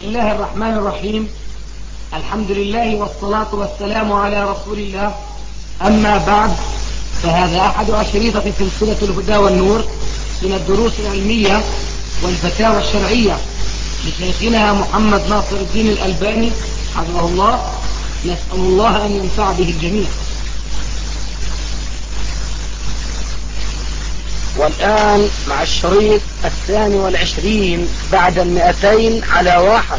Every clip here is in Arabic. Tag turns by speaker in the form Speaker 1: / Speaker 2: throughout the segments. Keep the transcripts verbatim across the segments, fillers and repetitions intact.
Speaker 1: الله الرحمن الرحيم. الحمد لله والصلاة والسلام على رسول الله. أما بعد، فهذا أحد أشريطة سلسلة الهدى والنور من الدروس العلمية والفتاوى الشرعية لشيخنا محمد ناصر الدين الألباني حفظه الله. نسأل الله أن ينفع به الجميع. والآن مع الشريط الثاني والعشرين بعد المئتين على واحد.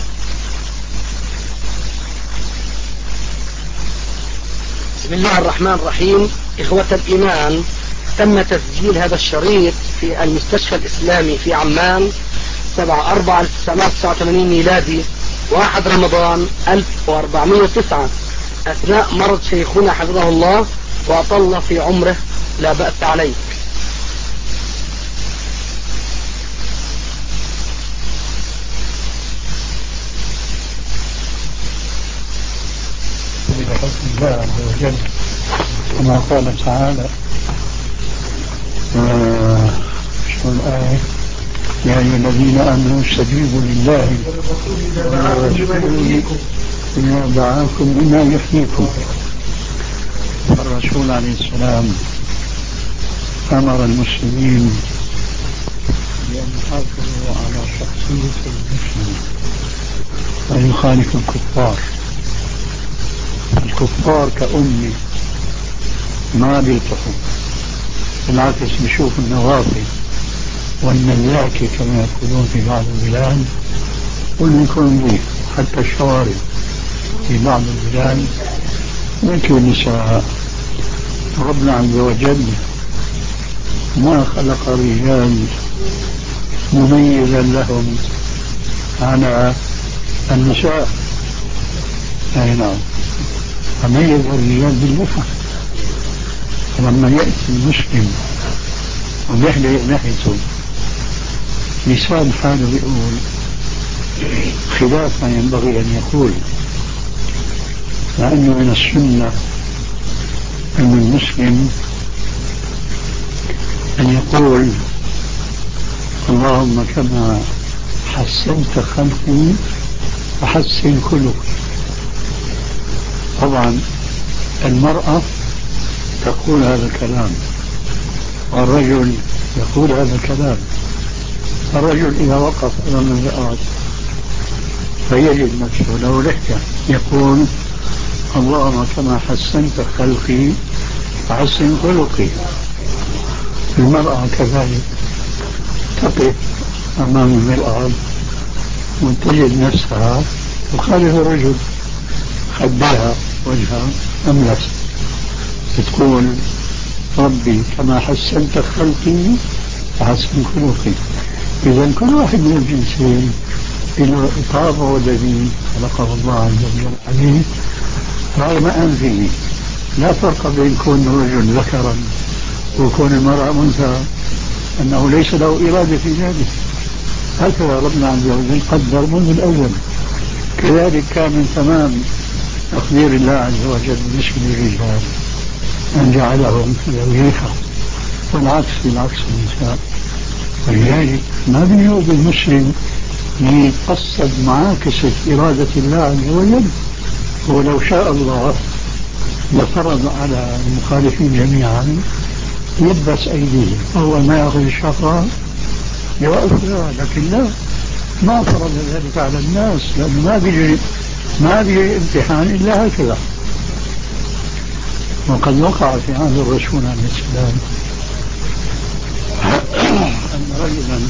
Speaker 1: بسم الله الرحمن الرحيم. إخوة الإيمان، تم تسجيل هذا الشريط في المستشفى الإسلامي في عمان سبعة أربعة ألف وتسعمائة وتسعة وثمانين ميلادي، واحد رمضان ألف وأربعمائة وتسعة، أثناء مرض شيخنا حفظه الله وأطل في عمره، لا بأس عليه.
Speaker 2: بحكم الله عز وجل كما قال تعالى شو الآية: يا أيها الذين آمنوا استجيبوا لله ورسوله إذا دعاكم لما يحييكم. الرسول عليه السلام أمر المسلمين بأن يحافظوا على شخصية المسلم ويخالف الكفار. الكفار كأمي ما بيلتحوا، بالعكس بيشوف النواقي والنلاكي كما يقولون في بعض البلاد، واللي يكون به حتى الشوارع في بعض البلاد يأتي النساء. ربنا عز وجل ما خلق رجال مميزا لهم على النساء. أي نعم، فميز الرجال باللحى. لما يأتي المسلم وبيحلق لحيته لسان حاله بيقول خلاف ما ينبغي أن يقول، لأنه من السنة أن المسلم أن يقول: اللهم كما حسنت خلقي فحسن خلقي. طبعا المرأة تقول هذا الكلام والرجل يقول هذا الكلام. الرجل إذا وقف أمام المرأة فيجد نفسه له لحية يقول: اللهم كما حسنت خلقي فحسن خلقي. المرأة كذلك تقف أمام المرأة وتجد نفسها تخالف الرجل، خدها وجهها أملس، تقول: ربي كما حسنت خلقي فحسن خلقي. إذا كل واحد من الجنسين له طابعه الذي خلقه الله عز وجل عليه رغم أنفه. لا فرق بين كون الرجل ذكرا وكون المرأة أنثى، أنه ليس له إرادة في ذلك. هكذا ربنا عز وجل قدر منذ الأول. كذلك كان من تمام تقدير الله عز وجل بالنسبة للرجال أن جعلهم ذوي لحى، والعكس بالعكس النساء. ولذلك ما بيجوز المسلم يقصد معاكسة إرادة الله عز وجل. ولو شاء الله لفرض على المخالفين جميعا يلبس أيديهم، أول ما يأخذ الشفرة يوقف، لكن لا، ما فرض ذلك على الناس، لأنه ما بيجي ما بيجي امتحان إلا هكذا. وقد وقع في عهد الرسول عليه السلام أن رجلا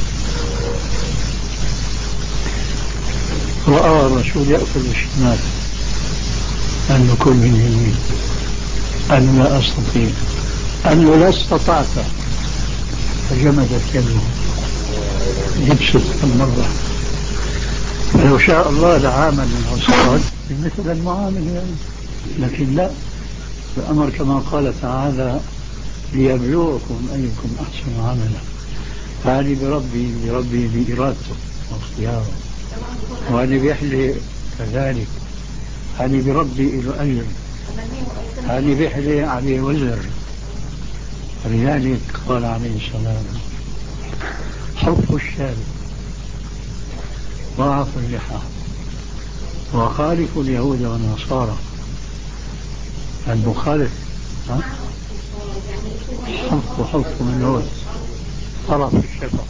Speaker 2: رأى الرسول يأكل الشمال، قال له: كل من يمين. قال له: لا أستطيع. قال له: لا استطعت. فجمدت يده يبسط المرة. فلو شاء الله لعامل العصاد بمثل المعامل يعني. لكن لا، الأمر كما قال تعالى: ليبلوكم أيكم أحسن عملا. فهذه بربي بربي بإرادته واختياره، وهذه بيحلي كذلك، هذه بربي إلى أجر، هذه بيحلي عليه وزر. فلذلك قال عليه السلام: حف الشارع وأعفوا اللحى وخالفوا اليهود والنصارى. المخالف حفظ حفظ من هون طرف الشفا.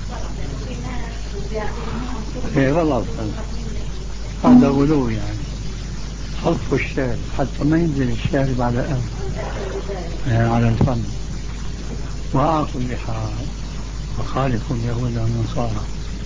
Speaker 2: ايه غلط، هذا غلو يعني. حفظ الشارب حتى ما ينزل الشارب على أنف يعني على الفم. وأعطوا اللحى وخالفوا اليهود والنصارى.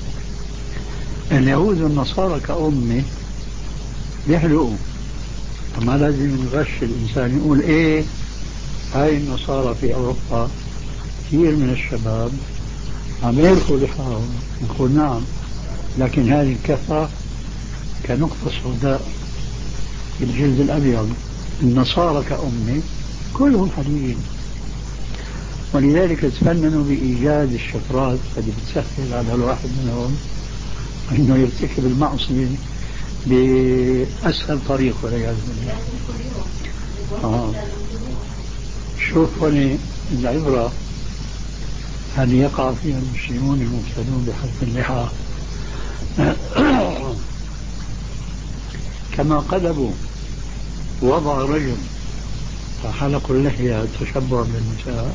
Speaker 2: اليهود والنصارى كأمة بيحلقوا، ما لازم نغش الإنسان يقول إيه هاي النصارى في أوروبا كثير من الشباب عم يلقوا لحاهم. نقول نعم، لكن هذه الكفة كنقطة سوداء في الجلد الأبيض. النصارى كأمة كلهم حليين، ولذلك تفننوا بإيجاد الشفرات التي بتسهل على الواحد منهم أنه يرتكب المعصية بأسهل طريق والعياذ بالله. آه. شوف هنا العبرة هل يقع فيها المسلمون المبتلون بحلق اللحى كما قلبوا وضع رجل فحلقوا اللحية تشبع بالنساء،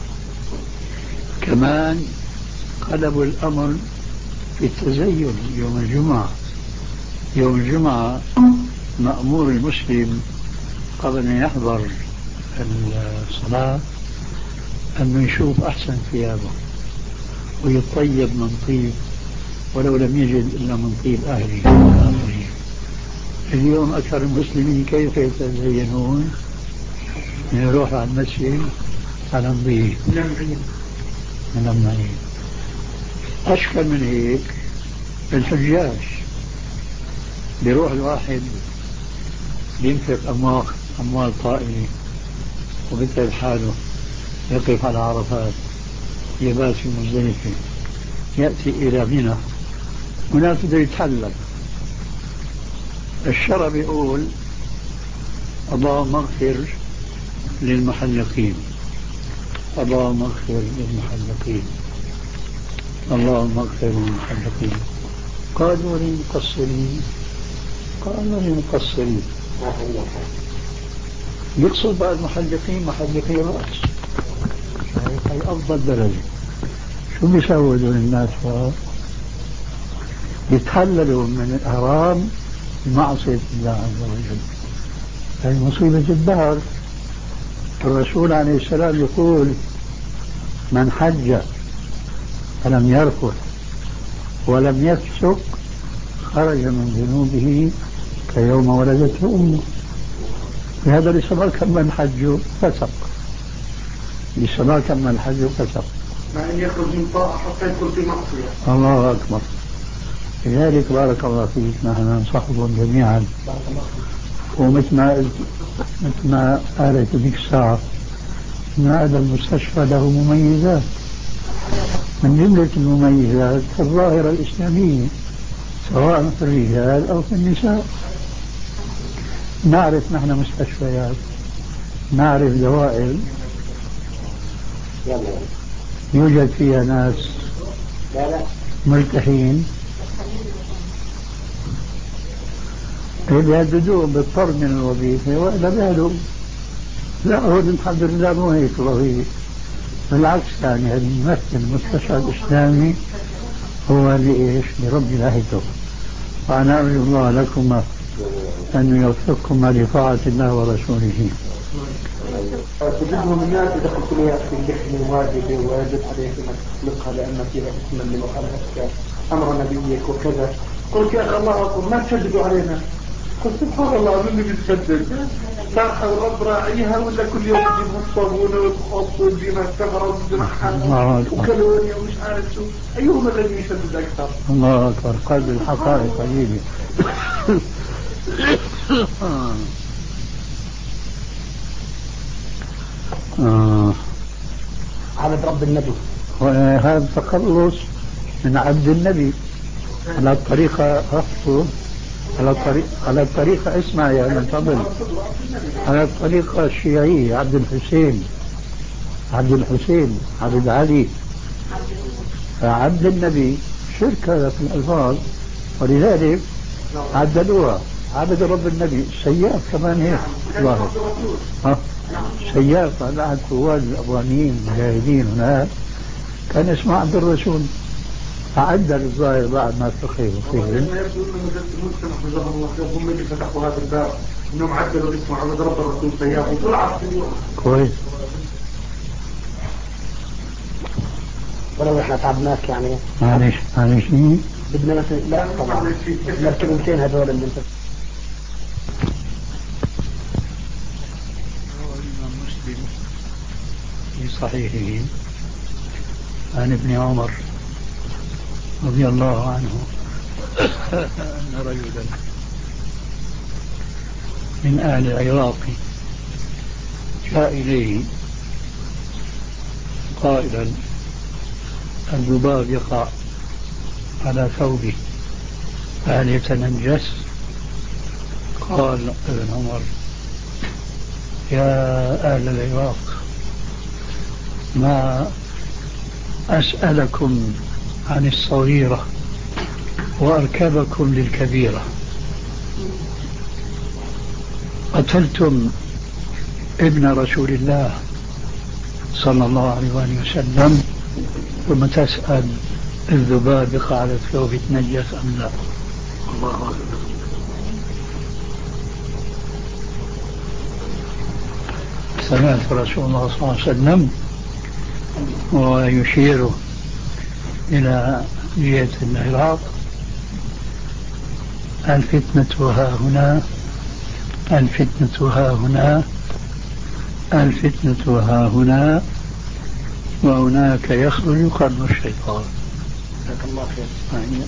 Speaker 2: كمان قلبوا الأمر في التزين يوم الجمعة. يوم الجمعة مأمور المسلم قبل أن يحضر الصلاة أنه يشوف أحسن ثيابه ويطيب من طيب ولو لم يجد إلا من طيب أهله. اليوم أكثر المسلمين كيف يتزينون؟ يروح على المسجد على نظيف من المعين. أشكل من هيك الحجاج، بيروح الواحد بينفق أموال أموال طائلة وبيتعب حاله، يقف على عرفات، يبات في مزدلفة، يأتي إلى منى، هناك بده يتحلل. الشرع بيقول اللهم اغفر للمحلقين، اللهم اغفر للمحلقين، اللهم اغفر للمحلقين. قالوا للمقصرين، قالوا للمقصرين. يقصد بعض المحلقين محلقين رأس، هي أفضل درجة. شو بيسووا دول الناس؟ يتحللوا من الإحرام بمعصية الله عز وجل. هذه مصيبة الدهر. الرسول عليه السلام يقول من حج فلم يرفث ولم يفسق خرج من ذنوبه كيوم ولدته أمه. لهذا لصلاة كم من حج فسق، لصلاة كم من حج فسق،
Speaker 1: مع أن يخرج من طاعة حتى يدخل في معصية.
Speaker 2: الله أكبر. لذلك بارك الله فيك نحن ننصحكم جميعا، ومثل ما قلت مثل ما قالت ذيك الساعة أن هذا المستشفى له مميزات. من جملة المميزات الظاهرة الإسلامية سواء في الرجال أو في النساء. نعرف نحن مستشفيات، نعرف دوائر يوجد فيها ناس مرتاحين يهددون بالطرد من الوظيفة وإلا بيهدوا. لا هو الحمد لله مو هيك وظيفة، بالعكس يعني هذا يمثل المستشفى الإسلامي هو لإيش؟ لرب لهيته. وأنا أرجو الله لكم أن يوفقكم لطاعة الله ورسوله.
Speaker 1: تجدهم الناس إذا قلت له يا أخي اللحية واجبة ويجب عليك أنك تطلقها لأن فيها اسما لمخالفتك أمر نبيك وكذا. قلت يا أخي الله أكبر ما تشددوا علينا. قلت سبحان الله من اللي بيتشدد؟ صارحة والرب راعيها ولا كل يوم تجيبها الصابونة والخبز وتجيبها الثمرة وتجيبها وكالوريا ومش عارف شو، أيهما الذي يشدد أكثر؟
Speaker 2: الله أكبر. قلب الحقائق قليلة. آه.
Speaker 1: عبد رب النبي،
Speaker 2: وهذا تخلص من عبد النبي على الطريقة رفضه، على الطريقة على الطريقة اسمع يا من فضل، على الطريقة الشيعية عبد الحسين، عبد الحسين عبد علي. عبد النبي شرك هذا في الألفاظ، ولذلك عدلوها عبد رب النبي سياف كمان هيك ظاهر ها سياف على قواد الأفغانيين المجاهدين هناك كان اسمه عبد الرسول عدل الظاهر بعد ما فقه وفهم.
Speaker 3: هم اللي فتحوا هذا الباب انهم عدلوا اسمه عبد رب الرسول سياف وطلع
Speaker 2: كويس.
Speaker 1: ولو احنا تعبناك يعني
Speaker 2: معلش معلش
Speaker 1: بدنا مثلا لا طبعا بدنا الكلمتين هذول اللي انت
Speaker 2: الإمام مسلم في صحيحه عن ابن عمر رضي الله عنه أن رجلا من أهل العراق جاء إليه قائلا الذباب يقع على ثوبه فهل يتنجس؟ قال ابن عمر يا أهل العراق ما أسألكم عن الصغيرة وأركبكم للكبيرة. قتلتم ابن رسول الله صلى الله عليه وآله وسلم ثم تسأل الذباب يقع على الثوب يتنجس أم لا؟ الله أكبر. سمعت رسول الله صلى الله عليه وسلم ويشير إلى جهة العراق الفتنة ها هنا الفتنة ها هنا الفتنة ها هنا وهناك يخرج قرن الشيطان.
Speaker 1: جزاك الله خير.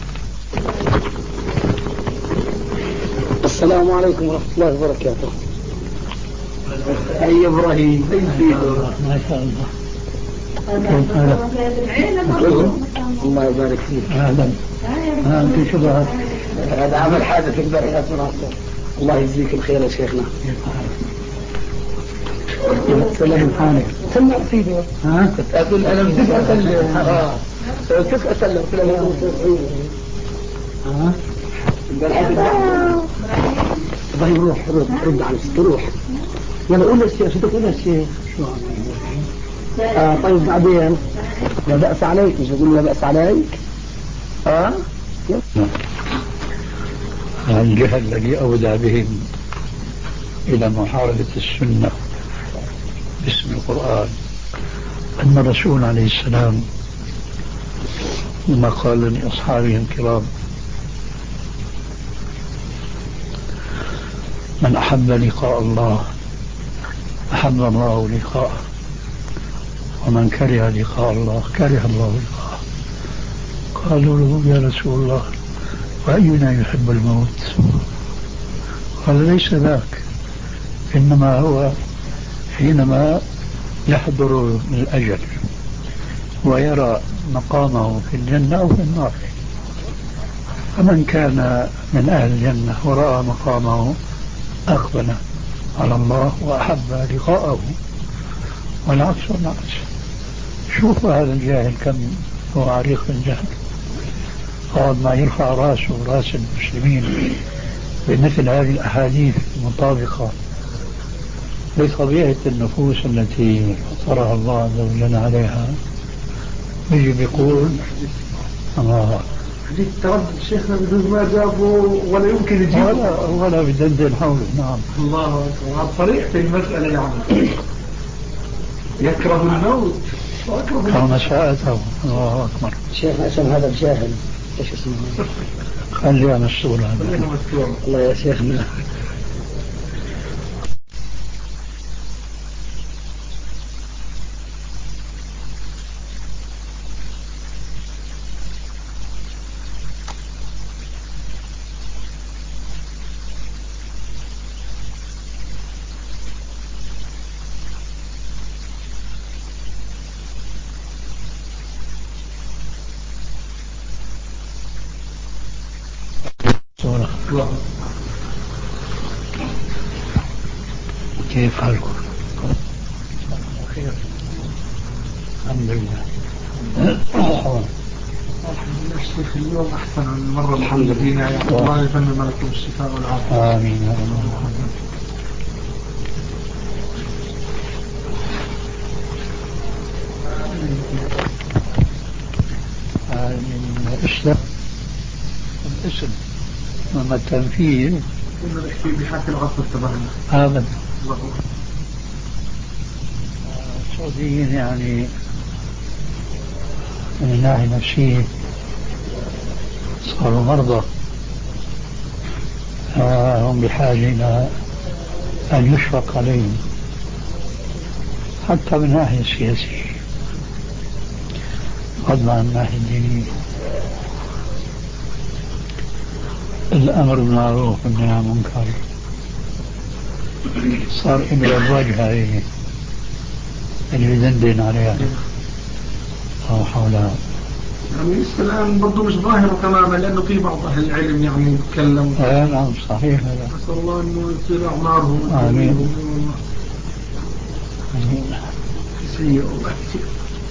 Speaker 1: السلام عليكم ورحمة الله وبركاته. أي إبراهيم
Speaker 2: ما شاء الله.
Speaker 1: الله يبارك فيك.
Speaker 2: أهلا. أنت شو بها؟
Speaker 1: هذا عمل حادث البارحة مناصر. الله يجزيك الخير يا شيخنا.
Speaker 2: سلام حالك.
Speaker 1: سمع سيدي.
Speaker 2: ها؟
Speaker 1: أقول أنا بدي أسلم. آه. كيف أسلم؟
Speaker 2: ها؟
Speaker 1: طيب روح روح رد على الست روح. يلا قول للشيخ شو تقول للشيخ؟
Speaker 2: شو
Speaker 1: آه طيب بعدين لا بأس عليك مش بقول لا بأس عليك. اه
Speaker 2: الجهل الذي أودى بهم إلى محاربة السنة باسم القرآن أن الرسول عليه السلام لما قال لأصحابه الكرام من أحب لقاء الله أحب الله لقاءه ومن كره لقاء الله كره الله لقاءه. قالوا له يا رسول الله وأينا يحب الموت؟ قال ليس ذاك إنما هو حينما يحضر الأجل ويرى مقامه في الجنة أو في النار. فمن كان من أهل الجنة ورأى مقامه أقبل على الله وأحب لقاءه والعكس والعكس. شوف هذا الجاهل كم هو عريق الجهل قد ما يرفع راسه راس المسلمين بمثل هذه الأحاديث المطابقة لطبيعة النفوس التي فطرها الله عز وجل عليها. يجي بيقول الله
Speaker 3: حديث تردد شيخنا بدون ما جابه ولا يمكن يجيبه
Speaker 2: ولا ولا بدندن حوله. نعم
Speaker 3: الله أكبر. هذا صريح في المسألة يعني يكره الموت
Speaker 2: كما شاءته. الله أكبر.
Speaker 1: شيخنا اسم هذا الجاهل ايش اسمه؟
Speaker 2: خليها مسؤول هذا.
Speaker 1: الله يا شيخنا.
Speaker 2: كيف حالكم؟ خير الحمد لله.
Speaker 3: الحمد لله الشيخ اليوم أحسن عن المرة الحمد لله. الله يتمم لكم الشفاء والعافية.
Speaker 2: آمين يا رب. من الإسلام الاسم أما التنفيذ
Speaker 3: كنا نحكي بحكي العصر تبعنا
Speaker 2: أبدا. السعوديين يعني من الناحية النفسية صاروا مرضى، هم بحاجة إلى أن يشفق عليهم حتى من الناحية السياسية فضلا عن الناحية الدينية. الأمر بالمعروف والنهي عن المنكر صار إبرة الواجهة هي اللي يدندن عليها أو حولها.
Speaker 3: يعني الآن برضو مش ظاهر تماما لأنه في بعض أهل العلم يعني يتكلم.
Speaker 2: آه نعم صحيح هذا.
Speaker 3: نسأل الله أنه يصير أعمارهم.
Speaker 2: آمين. آمين.
Speaker 3: سيء والله كثير.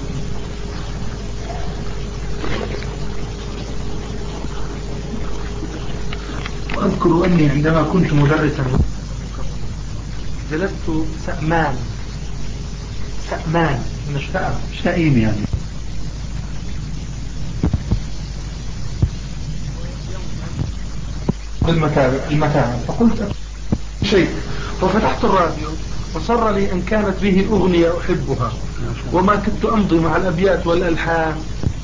Speaker 3: وأذكر أني عندما كنت مدرسا جلست سأمان سأمان مش سأم
Speaker 2: سئيم يعني
Speaker 3: بالمتابع المتاعب، فقلت شيء وفتحت الراديو وصر لي أن كانت به أغنية أحبها وما كنت أمضي مع الأبيات والألحان.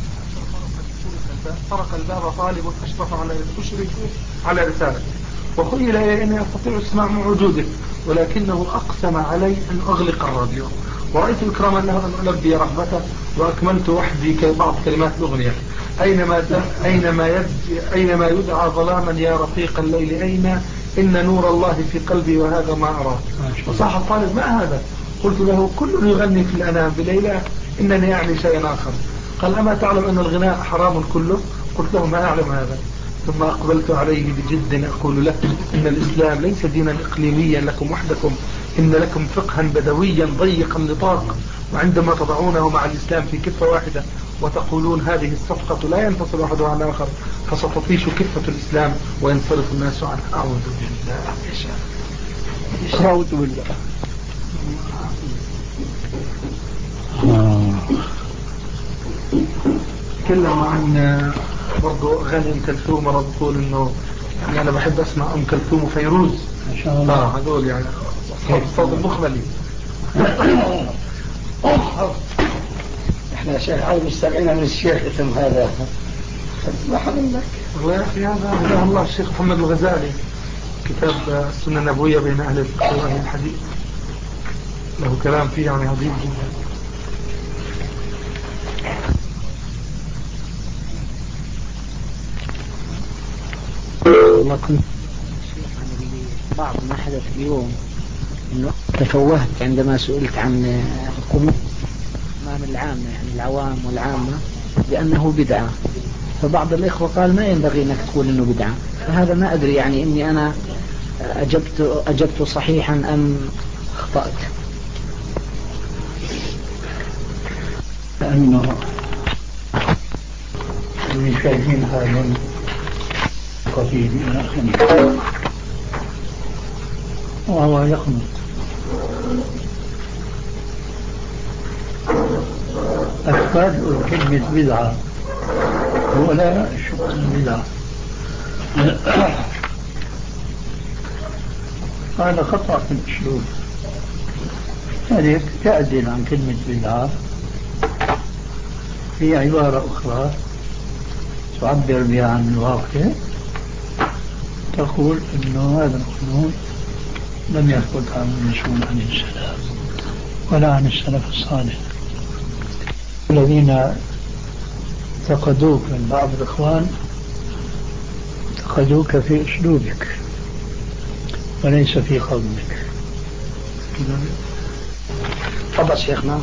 Speaker 3: طرق الباب طالب أشرف على أشرف على رسالته وخيل إلي أني أستطيع اسماع مع وجوده، ولكنه أقسم علي أن أغلق الراديو، ورأيت إكراما له أن ألبي رغبته وأكملت وحدي بعض كلمات الأغنية. أينما أينما يد أينما يدعى ظلاما يا رفيق الليل أين إن نور الله في قلبي وهذا ما أراه. وصاح الطالب ما هذا؟ قلت له كل يغني في الأنام بليلة إنني يعني شيئا آخر. قال أما تعلم أن الغناء حرام كله؟ قلت له ما أعلم هذا. ثم أقبلت عليه بجد أقول له إن الإسلام ليس دينا إقليميا لكم وحدكم، إن لكم فقها بدويا ضيقا نطاق، وعندما تضعونه مع الإسلام في كفة واحدة وتقولون هذه الصفقة لا ينفصل أحدها عن آخر فستطيش كفة الإسلام وينصرف الناس عنه. أعوذ بالله يا شيخ.
Speaker 2: أعوذ بالله. آه.
Speaker 3: تكلم عن برضو أغاني أم كلثوم، مرة بقول إنه يعني أنا بحب أسمع أم كلثوم وفيروز
Speaker 2: ما شاء الله.
Speaker 3: آه هذول يعني الصوت المخملي.
Speaker 1: احنا شيخ عايز مستمعين من الشيخ اسم هذا ما حضرناك
Speaker 3: والله يا أخي هذا هداه الله الشيخ محمد الغزالي كتاب السنة النبوية بين أهل الفقه وأهل الحديث، له كلام فيه يعني عظيم جدا.
Speaker 1: والله كنت بعض ما حدث اليوم انه تفوهت عندما سئلت عن القنوت امام العامة يعني العوام والعامة بانه بدعة، فبعض الاخوة قال ما ينبغي انك تقول انه بدعة، فهذا ما ادري يعني اني انا اجبت اجبت صحيحا ام اخطأت.
Speaker 2: لأنه المشاهدين هذا قصير إلى آخره وهو يخلط أكثر كلمة بدعة ولا شو البدعة هذا خطأ في الأسلوب. هذه تعدل عن كلمة بدعة في عبارة أخرى تعبر بها عن الواقع، تقول إنه هذا القانون لم يثبت عن الرسول عليه السلام ولا عن السلف الصالح. الذين انتقدوك من بعض الإخوان انتقدوك في أسلوبك وليس في قولك.
Speaker 1: تفضل شيخنا.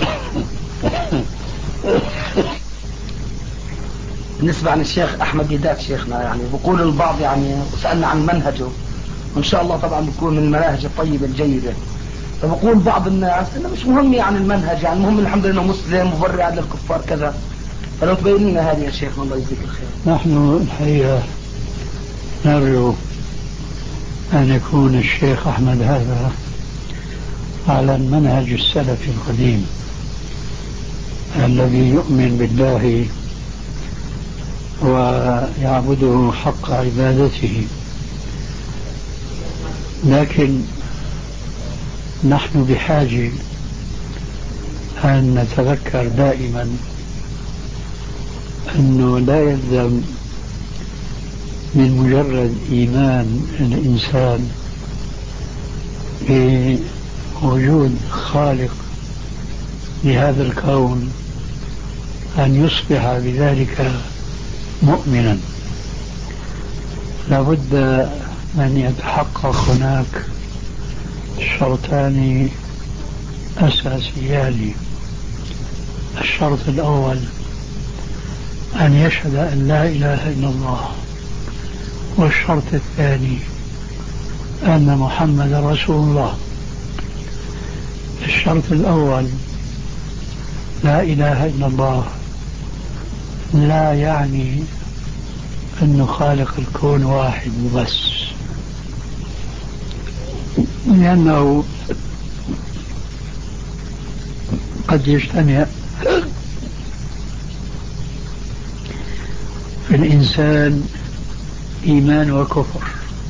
Speaker 1: بالنسبة عن الشيخ أحمد ديدات شيخنا يعني بقول البعض يعني وسألنا عن منهجه وإن شاء الله طبعا بيكون من المناهج الطيبة الجيدة، فبقول بعض الناس إنه مش مهم يعني المنهج، يعني المهم الحمد لله مسلم مبرئ للكفار كذا، فلو تبين لنا هذه يا شيخنا الله يجزيك الخير.
Speaker 2: نحن الحقيقة نرجو أن يكون الشيخ أحمد هذا على المنهج السلفي القديم الذي يؤمن بالله ويعبده حق عبادته، لكن نحن بحاجة أن نتذكر دائما أنه لا يلزم من مجرد إيمان الإنسان بوجود خالق لهذا الكون أن يصبح بذلك مؤمنا. لابد أن يتحقق هناك شرطان أساسيان. الشرط الأول أن يشهد أن لا إله إلا الله، والشرط الثاني أن محمد رسول الله. الشرط الأول لا إله إلا الله لا يعني أنه خالق الكون واحد وبس، لأنه قد يجتمع في الإنسان إيمان وكفر،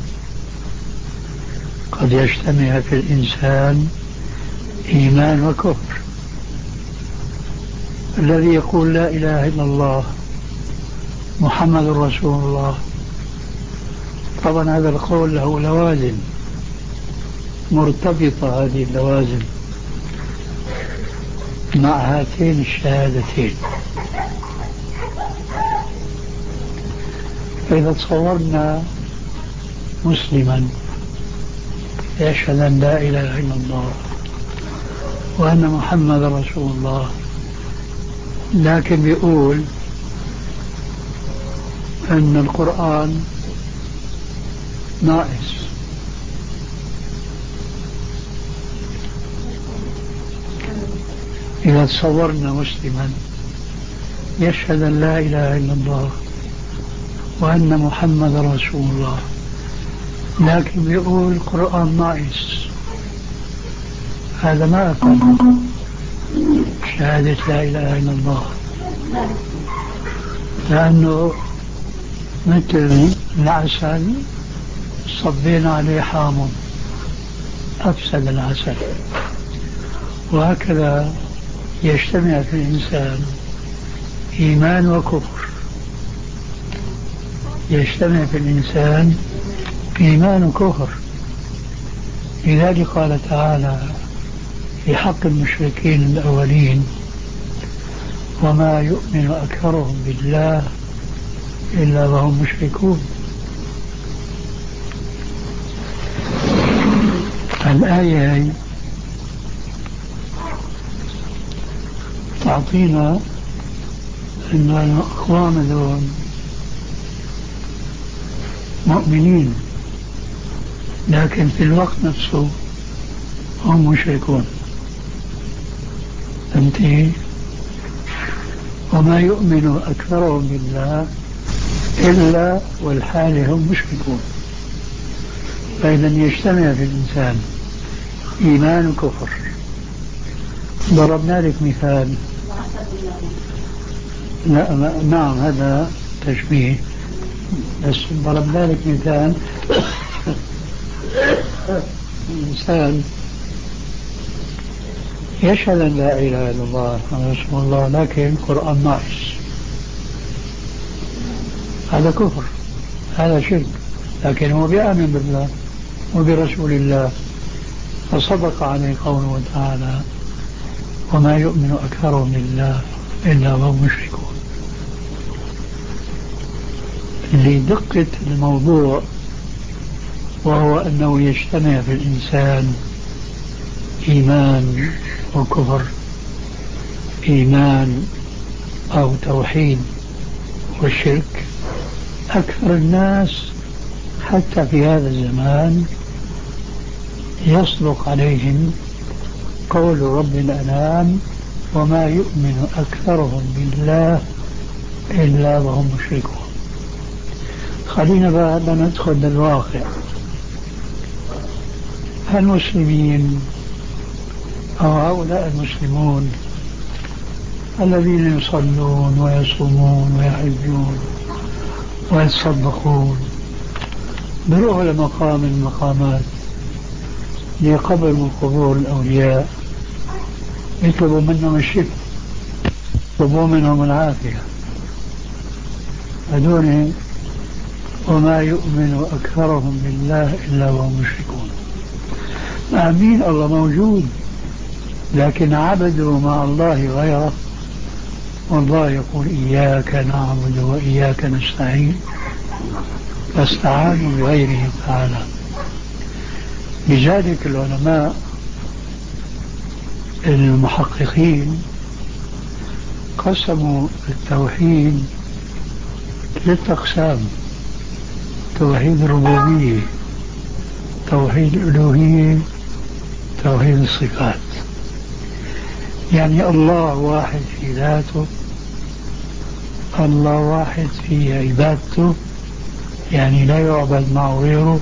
Speaker 2: قد يجتمع في الإنسان إيمان وكفر. الذي يقول لا إله إلا الله محمد رسول الله، طبعا هذا القول له لوازم مرتبطة، هذه اللوازم مع هاتين الشهادتين. فإذا تصورنا مسلما يشهد أن لا إله إلا الله وأن محمد رسول الله، لكن بيقول أن القرآن ناقص، إذا تصورنا مسلما يشهد أن لا إله إلا الله وأن محمد رسول الله، لكن بيقول القرآن ناقص، هذا ما أقل شهادة لا إله إلا الله، لأنه مثل العسل صبينا عليه حامض أفسد العسل. وهكذا يجتمع في الإنسان إيمان وكفر، يجتمع في الإنسان إيمان وكفر. لذلك قال تعالى في حق المشركين الأولين وما يؤمن أكثرهم بالله إلا وهم مشركون. الآية تعطينا أن الأقوام دول مؤمنين، لكن في الوقت نفسه هم مشركون. انتهي. وما يؤمن أكثرهم بالله إلا والحال هم مشركون. فإذا يجتمع في الإنسان إيمان وكفر. ضربنا لك مثال. لا نعم هذا تشبيه، بس ضربنا لك مثال. الإنسان يشهد أن لا إله إلا الله محمد رسول الله، لكن القرآن ناقص، هذا كفر، هذا شرك، لكن هو بيؤمن بالله وبرسول الله، فصدق عليه قوله تعالى وما يؤمن أكثرهم بالله إلا وهم مشركون. لدقة الموضوع، وهو أنه يجتمع في الإنسان إيمان وكفر، إيمان أو توحيد والشرك. أكثر الناس حتى في هذا الزمان يصدق عليهم قول رب الأنام وما يؤمن أكثرهم بالله إلا وهم مشركون. خلينا بقى ندخل بالواقع. المسلمين أو هؤلاء المسلمون الذين يصلون ويصومون ويحجون ويتصدقون بروحوا لمقام من المقامات لقبر من قبور الأولياء يطلبوا منهم الشفاء، يطلبوا منهم العافية. هذول وما يؤمن أكثرهم بالله إلا وهم مشركون. آمين الله موجود، لكن عبدوا مع الله غيره، والله يقول إياك نعبد وإياك نستعين، فاستعانوا بغيره تعالى. لذلك العلماء المحققين قسموا التوحيد ثلاثة أقسام: توحيد الربوبية، توحيد الألوهية، توحيد الصفات. يعني الله واحد في ذاته، الله واحد في عبادته، يعني لا يعبد معه غيره.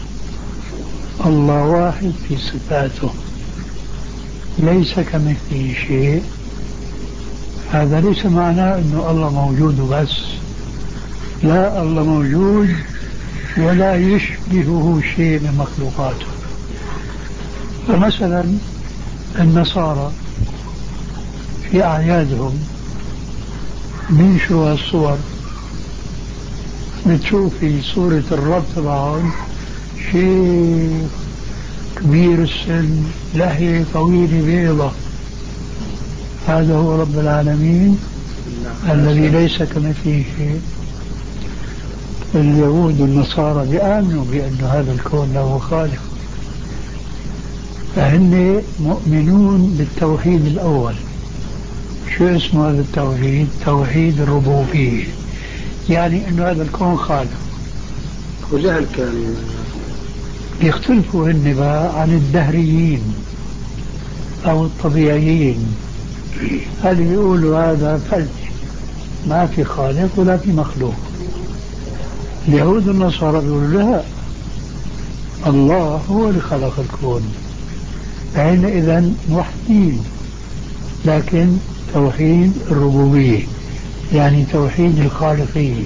Speaker 2: الله واحد في صفاته، ليس كمثله شيء. هذا ليس معناه أنه الله موجود بس، لا، الله موجود ولا يشبهه شيء من مخلوقاته. فمثلا النصارى في أعيادهم بينشروا الصور، بتشوف في صورة الرب تبعهم شيء كبير السن، لحية طويلة بيضة، هذا هو رب العالمين الذي ليس كمثله شيء. اليهود والنصارى بيآمنوا بأن هذا الكون له خالق، فهن مؤمنون بالتوحيد الأول. شو اسمه هذا التوحيد؟ توحيد الربوبية، يعني أن هذا الكون خالق.
Speaker 3: وجهل كان
Speaker 2: يختلفوا هن بقى عن الدهريين أو الطبيعيين، هل يقولوا هذا فلك، ما في خالق ولا في مخلوق. اليهود والنصارى بيقولوا لا، الله هو اللي خلق الكون، حينئذ موحدين، لكن توحيد الربوبية يعني توحيد الخالقية.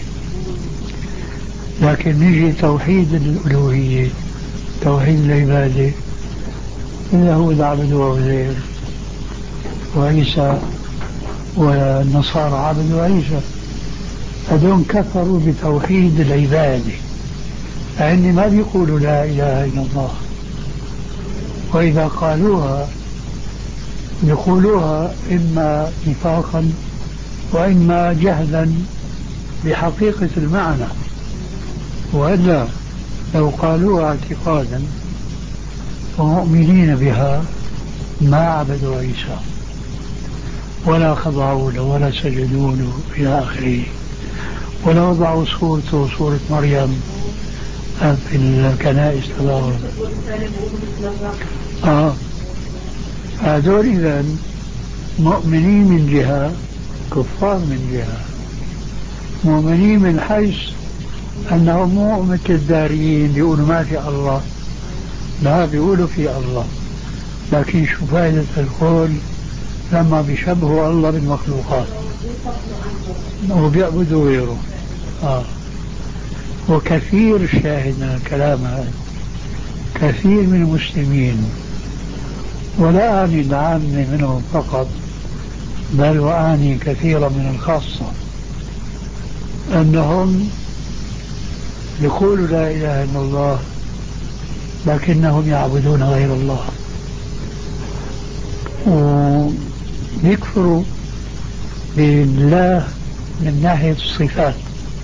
Speaker 2: لكن نجي توحيد الألوهية، توحيد العبادة، اليهود عبدوا عزير وعيسى والنصارى عبدوا عيسى، هذول كفروا بتوحيد العبادة، فإن ما بيقولوا لا إله إلا الله، وإذا قالوها يقولوها إما نفاقا وإما جهلا بحقيقة المعنى، وإلا لو قالوها اعتقادا ومؤمنين بها ما عبدوا عيسى ولا خضعوا له ولا سجدوا له إلى آخره، ولا وضعوا صورته صورة مريم في الكنائس تبعهم. آه هذول إذن مؤمنين من جهة، كفار من جهة. مؤمنين من حيث أنهم مو مثل الداريين بيقولوا ما في الله، لا، بيقولوا في الله، لكن شو فائدة القول لما بيشبهوا الله بالمخلوقات وبيعبدوا غيره. آه. وكثير شاهد من الكلام هذا، كثير من المسلمين، ولا أعني العامة منهم فقط، بل وأعني كثيرا من الخاصة، أنهم يقولوا لا إله إلا الله لكنهم يعبدون غير الله، ويكفروا بالله من ناحية الصفات.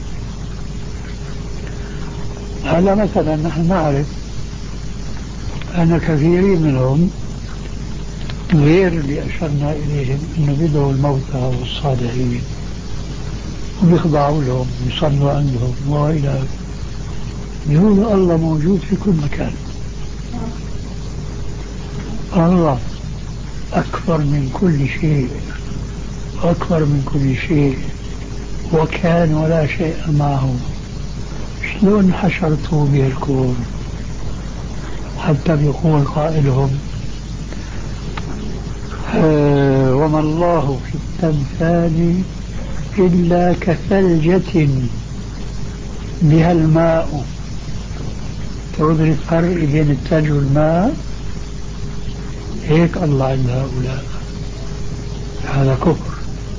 Speaker 2: هلا مثلا نحن نعرف أن كثيرين منهم غير اللي أشرنا إليهم أنه بدعوا الموتى والصالحين وبيخضعوا لهم ويصلوا عندهم وإلى، يقولوا الله موجود في كل مكان، الله أكبر من كل شيء، أكبر من كل شيء، وكان ولا شيء معه، شلون حشرته به الكون؟ حتى بيقول قائلهم آه وما الله في التمثال إلا كثلجة بها الماء. تدري الفرق بين الثلج والماء؟ هيك الله عند هؤلاء. هذا كفر.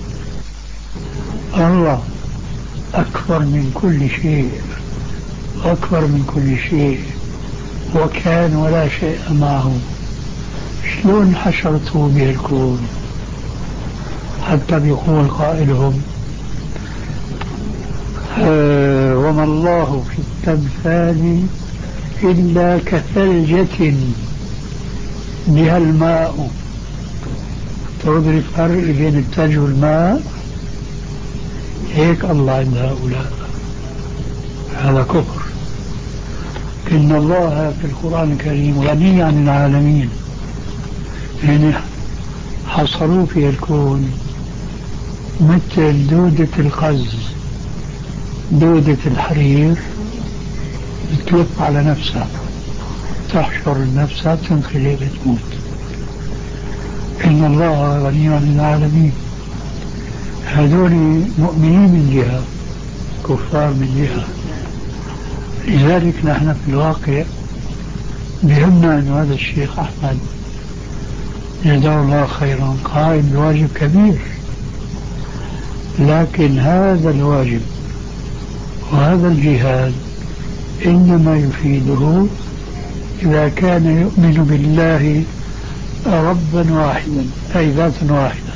Speaker 2: الله أكبر من كل شيء، أكبر من كل شيء، وكان ولا شيء معه، شلون حشرته به الكون؟ حتى بيقول قائلهم آه وما الله في التمثال إلا كثلجة بها الماء. تدري الفرق بين الثلج والماء؟ هيك الله عند هؤلاء. هذا كفر. إن الله في القرآن الكريم غني عن العالمين، يعني حصروا في الكون مثل دودة القز، دودة الحرير بتلف على نفسها، تحشر نفسها تنخلي بتموت. إن الله غني عن العالمين. هذول مؤمنين من جهة، كفار من جهة. لذلك نحن في الواقع بهمنا أن هذا الشيخ أحمد جزاه الله خيرا قائم بواجب كبير، لكن هذا الواجب وهذا الجهاد إنما يفيده إذا كان يؤمن بالله ربا واحدا، أي ذاتا واحدا،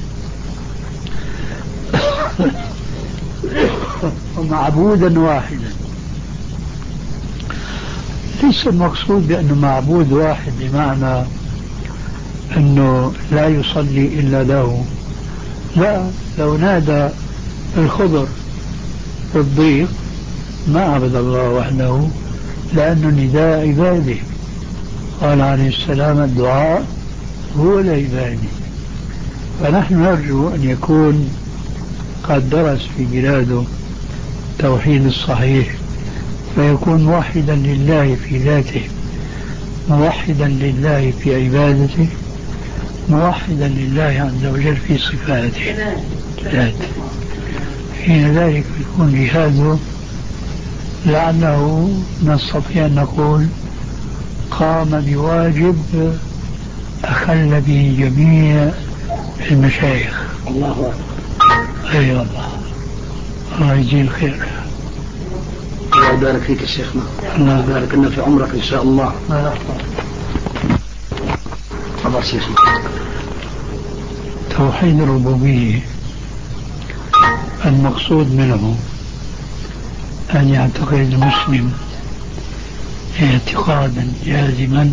Speaker 2: ومعبودا واحدا. ليس المقصود بأنه معبود واحد بمعنى أنه لا يصلي إلا له، لا، لو نادى الخضر في الضيق ما عبد الله وحده، لأنه نداء عباده. قال عليه السلام الدعاء هو العبادة. فنحن نرجو أن يكون قد درس في بلاده التوحيد الصحيح، فيكون موحدا لله في ذاته، موحدا لله في عبادته، موحدا لله عز وجل في صفاته ذاته. حين ذلك يكون جهاده لعله نستطيع أن نقول قام بواجب أخل به جميع المشايخ.
Speaker 1: الله أكبر.
Speaker 2: أي والله، الله يجزيه الخير.
Speaker 1: الله يبارك فيك يا شيخنا، الله يبارك لنا في عمرك إن شاء الله. تفضل شيخنا.
Speaker 2: توحيد الربوبية المقصود منه أن يعتقد المسلم اعتقادا جازما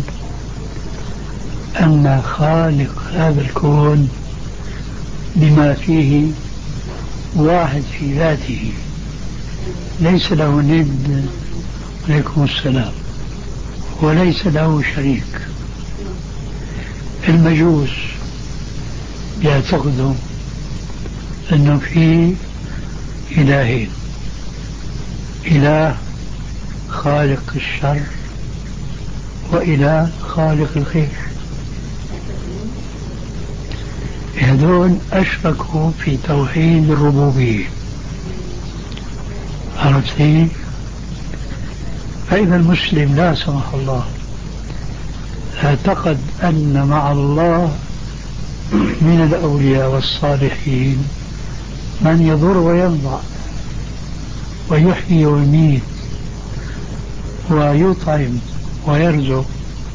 Speaker 2: أن خالق هذا الكون بما فيه واحد في ذاته، ليس له ند، عليكم السلام، وليس له شريك. المجوس يعتقدوا أنه في إلهين، إله خالق الشر وإله خالق الخير. هذول أشركوا في توحيد الربوبية، عرفتي؟ فإذا المسلم لا سمح الله اعتقد أن مع الله من الأولياء والصالحين من يضر وينفع ويحيي ويميت ويطعم ويرزق،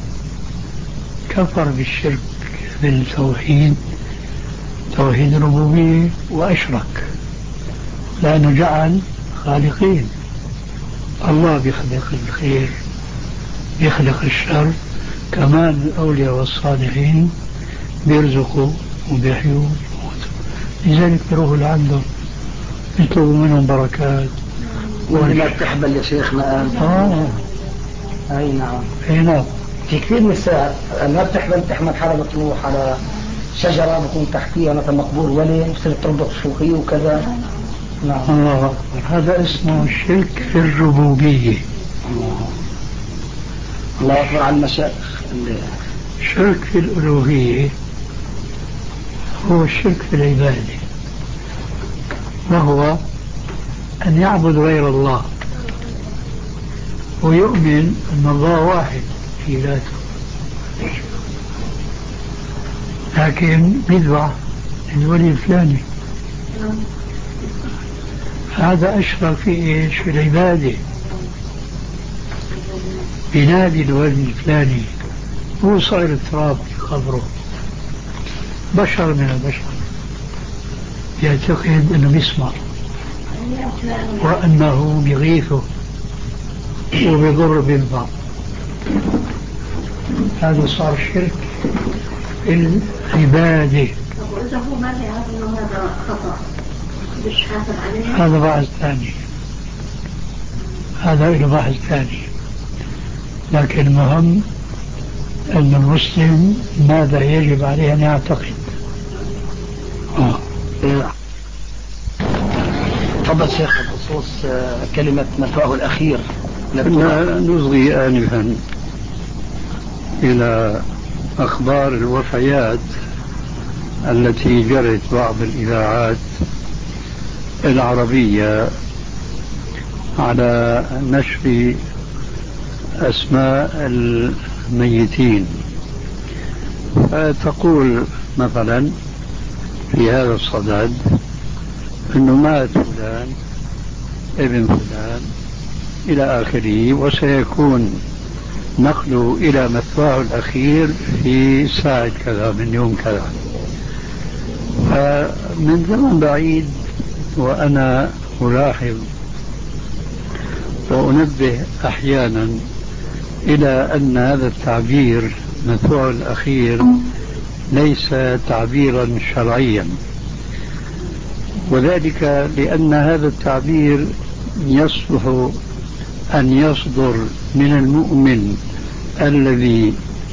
Speaker 2: كفر بالشرك بالتوحيد، توحيد الربوبية، وأشرك، لأنه جعل خالقين. الله بيخلق الخير بيخلق الشر، كمان الأولياء والصالحين بيرزقوا وبيحيوا ويموتوا. لذلك بيروحوا لعندهم يطلبوا منهم بركات.
Speaker 1: ولا بتحبل يا شيخنا أنت؟
Speaker 2: آه
Speaker 1: أي نعم،
Speaker 2: أي نعم.
Speaker 1: في كثير نساء ما بتحمل تحمل حالها بتروح على شجرة بكون تحتيها مثلا مقبور ولي، بتصير تربط شوخية وكذا.
Speaker 2: الله أكبر. هذا اسمه الشرك في الربوبية.
Speaker 1: الله الله أكبر على المشايخ.
Speaker 2: الشرك في الألوهية هو الشرك في العبادة، وهو أن يعبد غير الله ويؤمن أن الله واحد في ذاته، لكن بيذبح الولي الفلاني، هذا أشرك في إيش؟ في العبادة. بنادي الولي الفلاني، هو صاير تراب في قبره، بشر من البشر، يعتقد أنه بيسمع وأنه بيغيثه وبيضر بينفع. هذا صار شرك في العبادة. هذا بحث ثاني، هذا له بحث ثاني، لكن المهم أن المسلم ماذا يجب عليه أن يعتقد.
Speaker 1: آه. تفضل شيخ بخصوص كلمة مثواه الأخير.
Speaker 2: كنا نصغي آنفا إلى أخبار الوفيات التي جرت بعض الإذاعات العربية على نشر أسماء الميتين، فتقول مثلا في هذا الصدد أنه مات فلان ابن فلان إلى آخره، وسيكون نقله إلى مثواه الأخير في ساعة كذا من يوم كذا. فمن زمن بعيد وأنا ألاحظ وأنبه أحيانا إلى أن هذا التعبير مثواه الأخير ليس تعبيرا شرعيا، وذلك لأن هذا التعبير يصلح أن يصدر من المؤمن الذي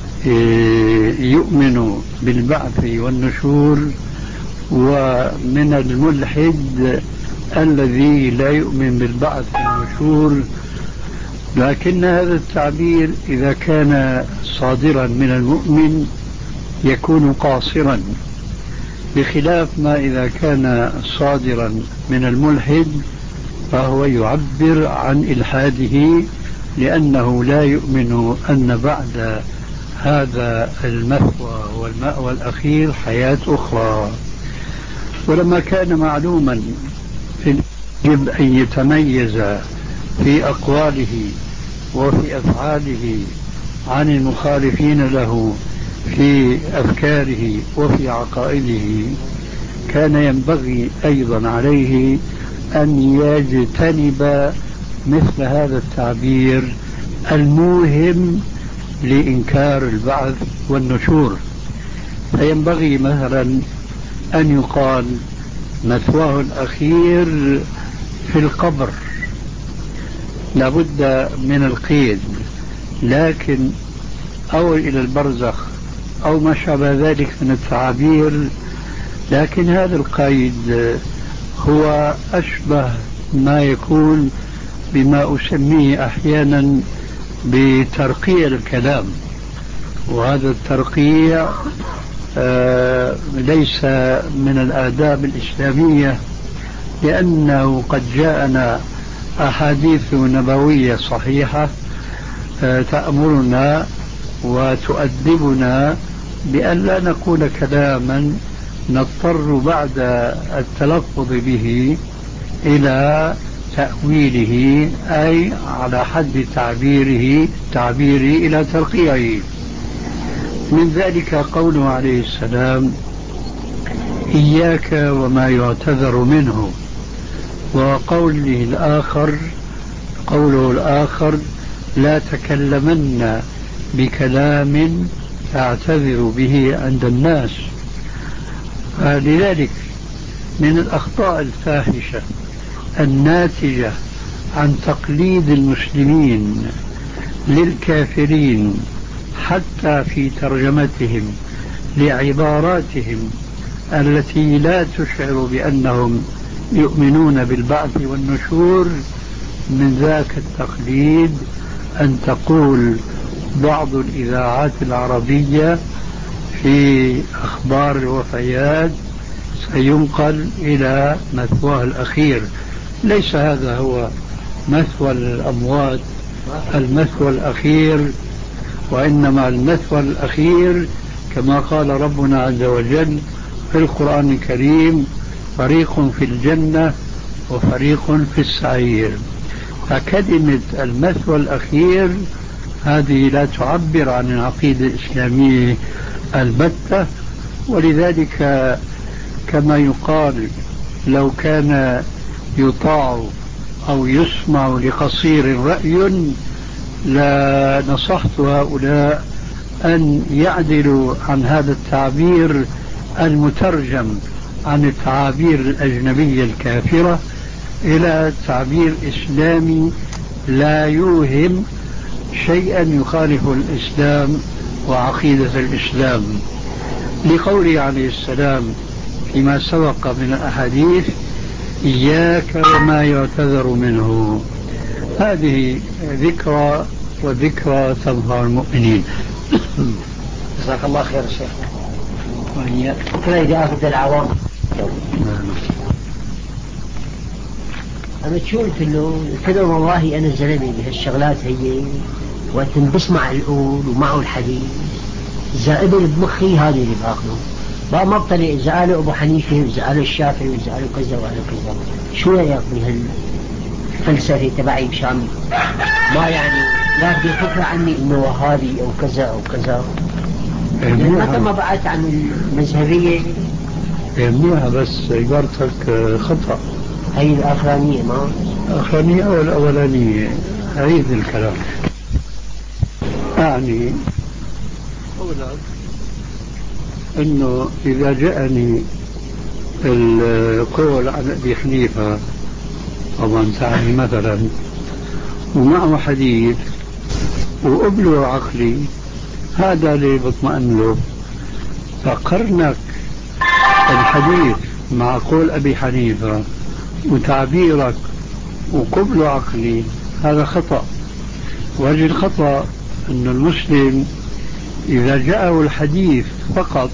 Speaker 2: يؤمن بالبعث والنشور، ومن الملحد الذي لا يؤمن بالبعث والنشور. لكن هذا التعبير إذا كان صادرا من المؤمن يكون قاصرا، بخلاف ما إذا كان صادرا من الملحد فهو يعبر عن إلحاده، لأنه لا يؤمن أن بعد هذا المثوى والمأوى الأخير حياة أخرى. ولما كان معلوما يجب أن يتميز في أقواله وفي أفعاله عن المخالفين له في أفكاره وفي عقائده، كان ينبغي أيضا عليه أن يجتنب مثل هذا التعبير الموهم لإنكار البعث والنشور. فينبغي مثلا أن يقال مثواه الأخير في القبر، لابد من القيد، لكن أو إلى البرزخ أو ما شابه ذلك من التعابير، لكن هذا القيد هو أشبه ما يكون بما أسميه أحيانا بترقيع الكلام، وهذا الترقيع آه ليس من الآداب الإسلامية، لأنه قد جاءنا أحاديث نبوية صحيحة آه تأمرنا وتؤدبنا بأن لا نقول كلاما نضطر بعد التلفظ به إلى تأويله، أي على حد تعبيره تعبيره إلى ترقيعه. من ذلك قوله عليه السلام: إياك وما يعتذر منه، وقوله الآخر قوله الآخر: لا تكلمن بكلام تعتذر به عند الناس. لذلك من الأخطاء الفاحشة الناتجة عن تقليد المسلمين للكافرين حتى في ترجمتهم لعباراتهم التي لا تشعر بأنهم يؤمنون بالبعث والنشور من ذاك التقليد أن تقول بعض الإذاعات العربية في أخبار الوفيات سينقل إلى مثواه الأخير. ليس هذا هو مثوى الأموات المثوى الأخير، وإنما المثوى الأخير كما قال ربنا عز وجل في القرآن الكريم: فريق في الجنة وفريق في السعير. فكلمة المثوى الأخير هذه لا تعبر عن العقيدة الإسلامية البتة، ولذلك كما يقال لو كان يطاع أو يسمع لقصير رأي لنصحت هؤلاء أن يعدلوا عن هذا التعبير المترجم عن التعابير الأجنبية الكافرة إلى تعبير إسلامي لا يوهم شيئا يخالف الإسلام وعقيدة الإسلام. لقوله عليه السلام فيما سبق من الأحاديث: إياك وما يعتذر منه. هذه ذكرى، وذكرى تنفع المؤمنين.
Speaker 1: جزاك الله خير الشيخ. كما إذا أخذ العوام أنا تشوف إنه كذا والله أنا زلمي بهالشغلات هي وقت بسمع الأول ومعه الحديث زائد بمخي هذه اللي باخذه بقى ما بطلع إذا قالوا أبو حنيفة وإذا قالوا الشافعي وإذا قالوا كذا وقالوا كذا شو ياخذ هالفلسفة تبعي مشان ما يعني لا بدي فكرة عني إنه وهابي أو كذا أو كذا متى ما بعدت عن المذهبية
Speaker 2: منيحة بس عبارتك خطأ.
Speaker 1: هي الآخرانية ما
Speaker 2: الآخرانية أو الأولانية عيد الكلام. أعني أولا أنه إذا جاءني القول عن أبي حنيفة طبعا تعني مثلا ومعه حديث وقبله عقلي، هذا اللي بطمئن له. فقرنك الحديث مع قول أبي حنيفة وتعبيرك وقبله عقلي هذا خطأ. وجه الخطأ أن المسلم إذا جاءه الحديث فقط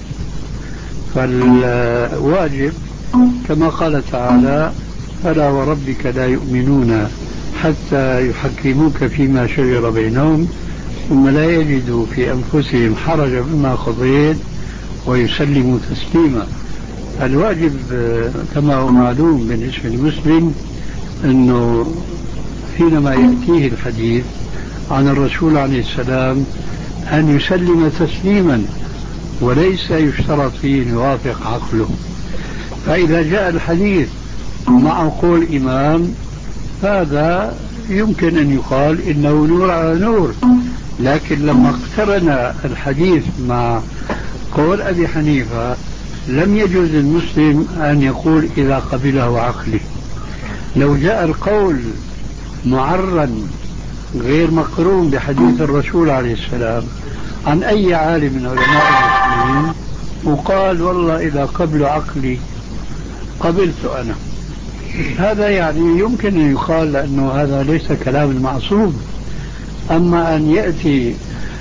Speaker 2: فالواجب كما قال تعالى: فلا وربك لا يؤمنون حتى يحكموك فيما شجر بينهم ثم لا يجدوا في أنفسهم حرجا مما قضيت ويسلموا تسليما. الواجب كما هو معلوم بالنسبة للمسلم أنه حينما يأتيه الحديث عن الرسول عليه السلام أن يسلم تسليما وليس يشترط فيه أن يوافق عقله. فإذا جاء الحديث مع قول إمام هذا يمكن أن يقال إنه نور على نور، لكن لما اقترن الحديث مع قول أبي حنيفة لم يجوز للمسلم أن يقول إذا قبله عقله. لو جاء القول معرن غير مقرون بحديث الرسول عليه السلام عن أي عالم من علماء المسلمين وقال والله إذا قبل عقلي قبلت أنا، هذا يعني يمكن أن يقال لأنه هذا ليس كلام المعصوم. أما أن يأتي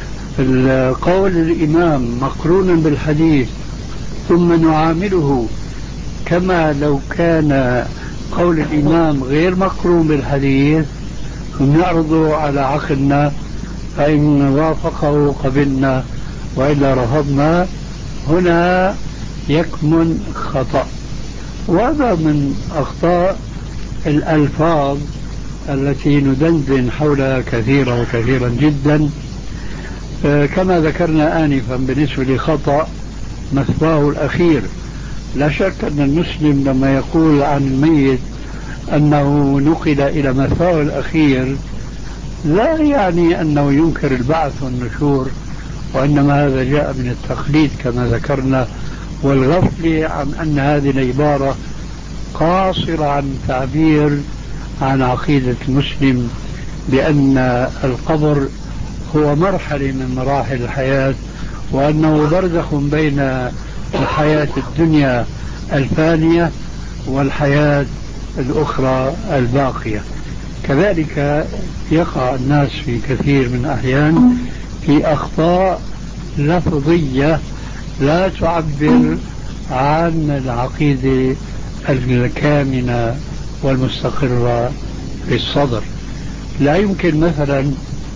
Speaker 2: القول الإمام مقرونا بالحديث ثم نعامله كما لو كان قول الإمام غير مقرون بالحديث ونعرضه على عقلنا، فإن وافقه قبلنا وإلا رفضنا، هنا يكمن خطأ. وهذا من أخطاء الألفاظ التي ندندن حولها كثيرا وكثيرا جدا. كما ذكرنا آنفا بالنسبة لخطأ مثواه الأخير، لا شك أن المسلم لما يقول عن الميت أنه نقل إلى مثواه الأخير لا يعني أنه ينكر البعث والنشور، وإنما هذا جاء من التقليد كما ذكرنا والغفل عن أن هذه العبارة قاصرة عن تعبير عن عقيدة المسلم بأن القبر هو مرحلة من مراحل الحياة، وأنه برزخ بين الحياة الدنيا الفانية والحياة الأخرى الباقية. كذلك يقع الناس في كثير من الأحيان في أخطاء لفظية لا تعبر عن العقيدة الكامنة والمستقرة في الصدر. لا يمكن مثلا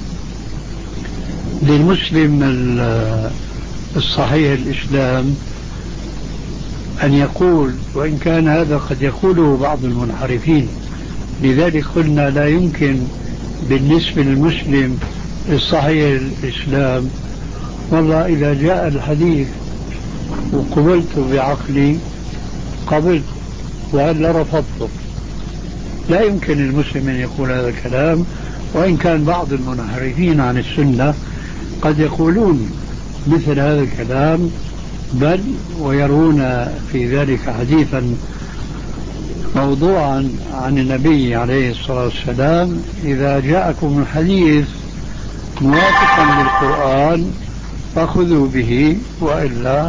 Speaker 2: للمسلم الصحيح الإسلام أن يقول، وإن كان هذا قد يقوله بعض المنحرفين، لذلك قلنا لا يمكن بالنسبة للمسلم الصحيح الإسلام والله إذا جاء الحديث وقبلت بعقلي قبلت وإلا رفضته. لا يمكن المسلم أن يقول هذا الكلام، وإن كان بعض المنحرفين عن السنة قد يقولون مثل هذا الكلام، بل ويرون في ذلك حديثا موضوعا عن النبي عليه الصلاة والسلام: إذا جاءكم الحديث موافقا للقرآن فخذوا به وإلا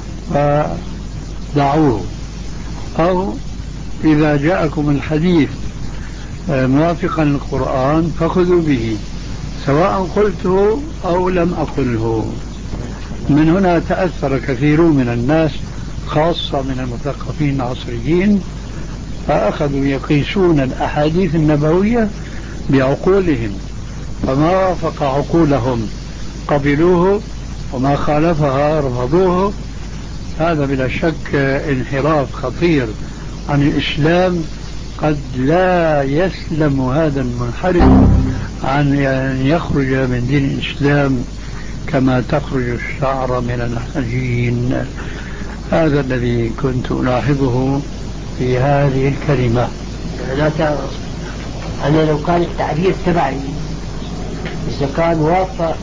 Speaker 2: فدعوه، أو إذا جاءكم الحديث موافقا للقرآن فخذوا به سواء قلته أو لم أقله. من هنا تأثر كثير من الناس خاصة من المثقفين العصريين، فأخذوا يقيسون الأحاديث النبوية بعقولهم، فما وافق عقولهم قبلوه وما خالفها رفضوه. هذا بلا شك انحراف خطير عن الإسلام، قد لا يسلم هذا المنحرف عن أن يخرج من دين الإسلام كما تخرج الشعر من العجين. هذا الذي كنت ألاحظه في هذه الكلمة.
Speaker 4: لا تعرف أنا لو كان التعبير تبعي إذا كان وافق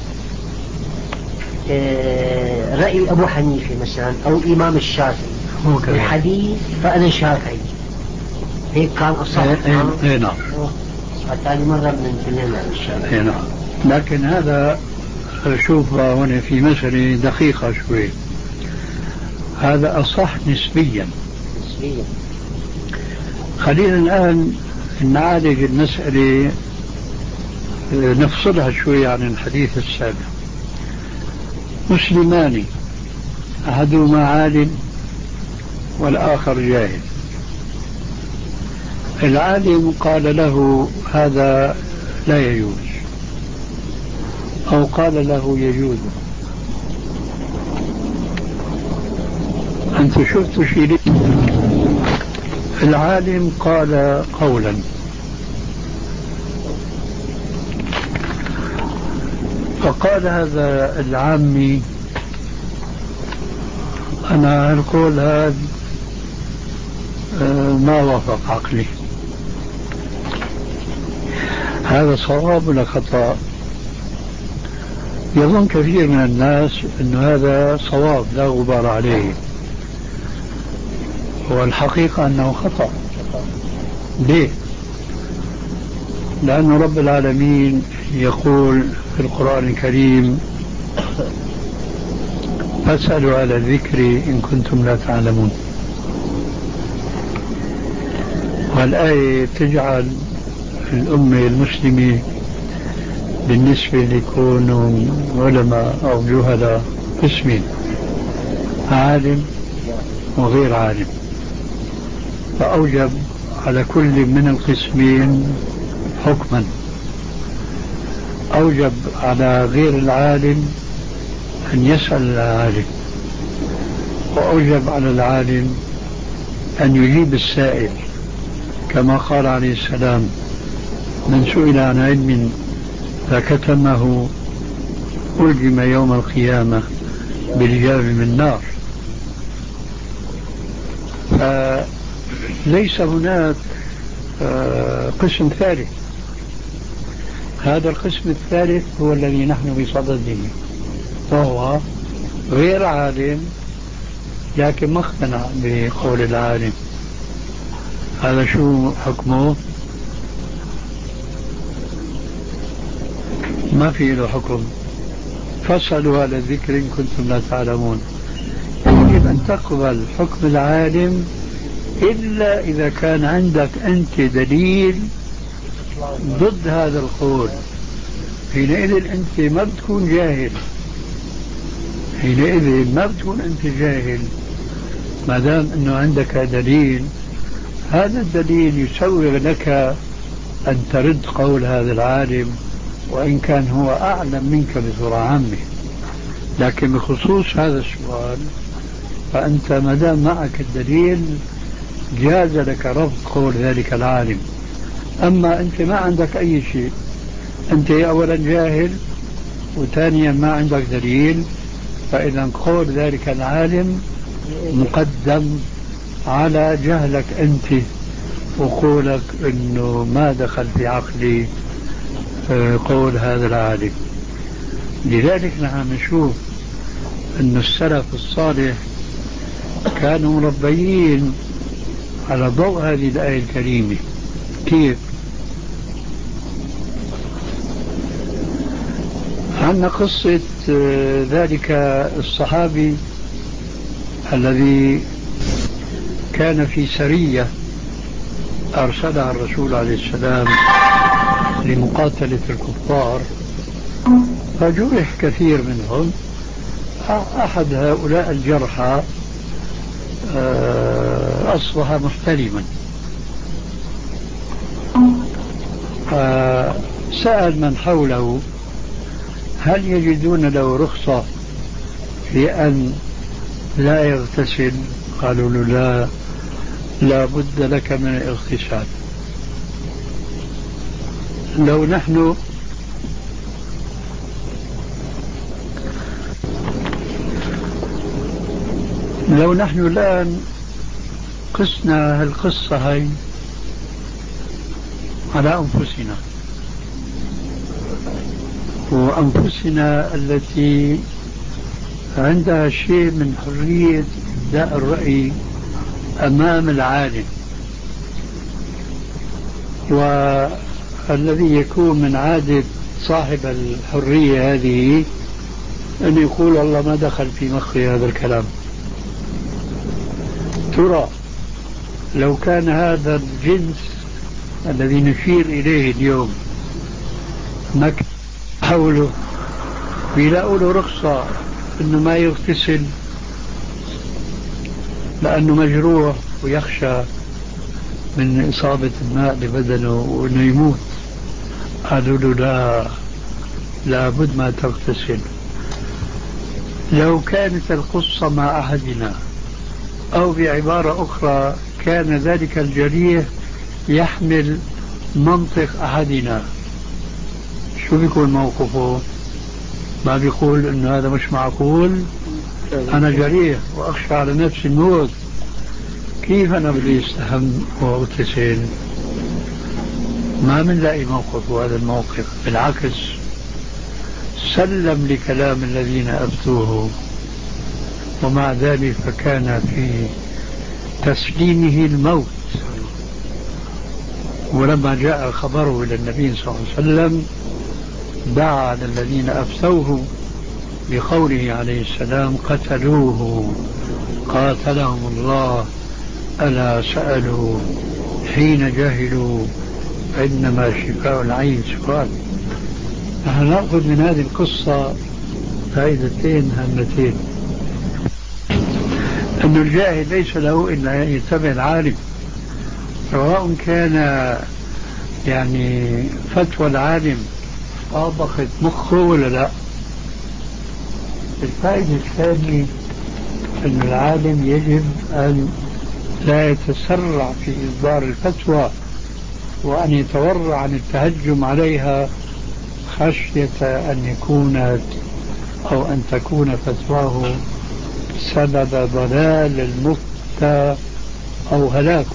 Speaker 4: رأي أبو حنيفة مثلا أو إمام الشافعي الحديث فأنا شافعي، هيك كان أصح.
Speaker 2: اي نعم،
Speaker 4: ثاني مرة من كلنا الشافعي.
Speaker 2: نعم، لكن هذا شوف هنا في مسألة دقيقة شوي، هذا أصح نسبيا.
Speaker 4: نسبيا.
Speaker 2: خلينا الآن نعالج المسألة، نفصلها شوي عن الحديث السابق. مسلمان أحدهما عالم والآخر جاهل. العالم قال له هذا لا يجوز، أو قال له يجوز. أنت شفت شيء؟ العالم قال قولا، فقال هذا العامي أنا القول هذا ما وافق عقلي. هذا صواب ولا خطأ؟ يظن كثير من الناس أن هذا صواب لا غبار عليه، والحقيقة أنه خطأ. ليه؟ لأن رب العالمين يقول في القرآن الكريم: فاسألوا على الذكر إن كنتم لا تعلمون. والآية تجعل الأمة المسلمة بالنسبة ليكونوا علماء أو جهلاء قسمين: عالم وغير عالم، فأوجب على كل من القسمين حكما. أوجب على غير العالم أن يسأل العالم، وأوجب على العالم أن يجيب السائل، كما قال عليه السلام: من سئل عن علم فكتمه ألجم يوم القيامة بلجام من نار. فليس هناك قسم ثالث. هذا القسم الثالث هو الذي نحن بصدده، وهو غير عالم لكن ما اقتنع بقول العالم. هذا شو حكمه؟ ما في له حكم. فاسألوا على الذكر إن كنتم لا تعلمون. يجب أن تقبل حكم العالم إلا إذا كان عندك أنت دليل ضد هذا القول، حينئذ أنت ما بتكون جاهل، حينئذ ما بتكون أنت جاهل ما دام أنه عندك دليل. هذا الدليل يسوغ لك أن ترد قول هذا العالم وإن كان هو أعلم منك بصورة عامة، لكن بخصوص هذا السؤال فأنت ما دام معك الدليل جاز لك رفض قول ذلك العالم. أما أنت ما عندك أي شيء، أنت أولا جاهل وثانيا ما عندك دليل، فإذا قول ذلك العالم مقدم على جهلك أنت وقولك أنه ما دخل في عقلي قول هذا العالم. لذلك نحن نشوف أن السلف الصالح كانوا مربيين على ضوء هذه الآية الكريمة. كيف؟ عندنا قصة ذلك الصحابي الذي كان في سرية أرسلها الرسول عليه السلام لمقاتلة الكفار، فجرح كثير منهم. أحد هؤلاء الجرحى أصبح محتلما، فسأل من حوله هل يجدون له رخصة في أن لا يغتسل؟ قالوا له لا، لا بد لك من الاغتسال. لو نحن لو نحن الآن قسنا هالقصة هاي على أنفسنا وأنفسنا التي عندها شيء من حرية إبداء الرأي أمام العالم، والذي يكون من عادة صاحب الحرية هذه أن يقول الله ما دخل في مخي هذا الكلام. ترى لو كان هذا الجنس الذي نشير إليه اليوم ما كان حوله بيلاقوا له رخصة إنه ما يغتسل لأنه مجروح ويخشى من إصابة الماء لبدنه وإنه يموت، قالوا له لا، لابد ما تغتسل. لو كانت القصة مع أحدنا أو بعبارة أخرى كان ذلك الجريح يحمل منطق أحدنا، شو بيكون موقفه؟ ما بيقول إنه هذا مش معقول، أنا جريح وأخشى على نفسي الموت، كيف أنا بدي استهم واغتسل؟ ما بنلاقي موقف هذا الموقف، بالعكس سلم لكلام الذين أفتوه، ومع ذلك فكان في تسليمه الموت. ولما جاء خبره إلى النبي صلى الله عليه وسلم دعا على الذين أفتوه بقوله عليه السلام قتلوه قاتلهم الله، ألا سألوا حين جهلوا إنما شفاء العين سؤال. نحن نأخذ من هذه القصة فائدتين هامتين: أن الجاهل ليس له إلا أن يتبع العالم، سواء كان يعني فتوى العالم طابقت مخه ولا لا. الفائدة الثانية أن العالم يجب أن لا يتسرع في إصدار الفتوى وأن يتورع عن التهجم عليها خشية أن يكون أو أن تكون فتواه سبب ضلال المفتى أو هلاكه.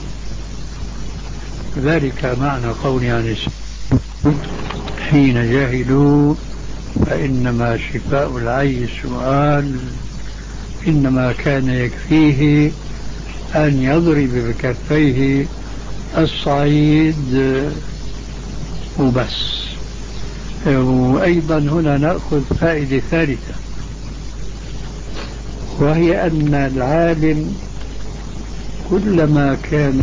Speaker 2: ذلك معنى قولي عن حين جاهلوا فإنما شفاء العي السؤال، إنما كان يكفيه أن يضرب بكفيه الصعيد وبس. وأيضا هنا نأخذ فائدة ثالثة، وهي أن العالم كلما كان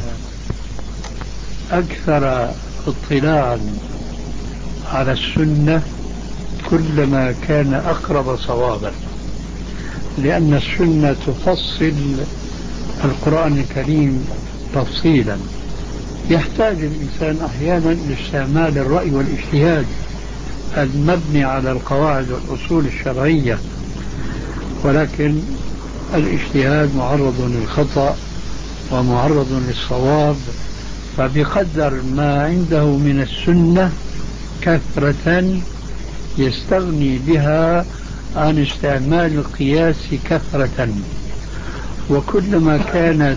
Speaker 2: أكثر اطلاعا على السنة كلما كان أقرب صوابا، لأن السنة تفصل القرآن الكريم تفصيلا يحتاج الإنسان أحيانا لاستعمال الرأي والاجتهاد المبني على القواعد والأصول الشرعية، ولكن الاجتهاد معرض للخطأ ومعرض للصواب، فبقدر ما عنده من السنة كثرة يستغني بها عن استعمال القياس كثرة. وكلما كانت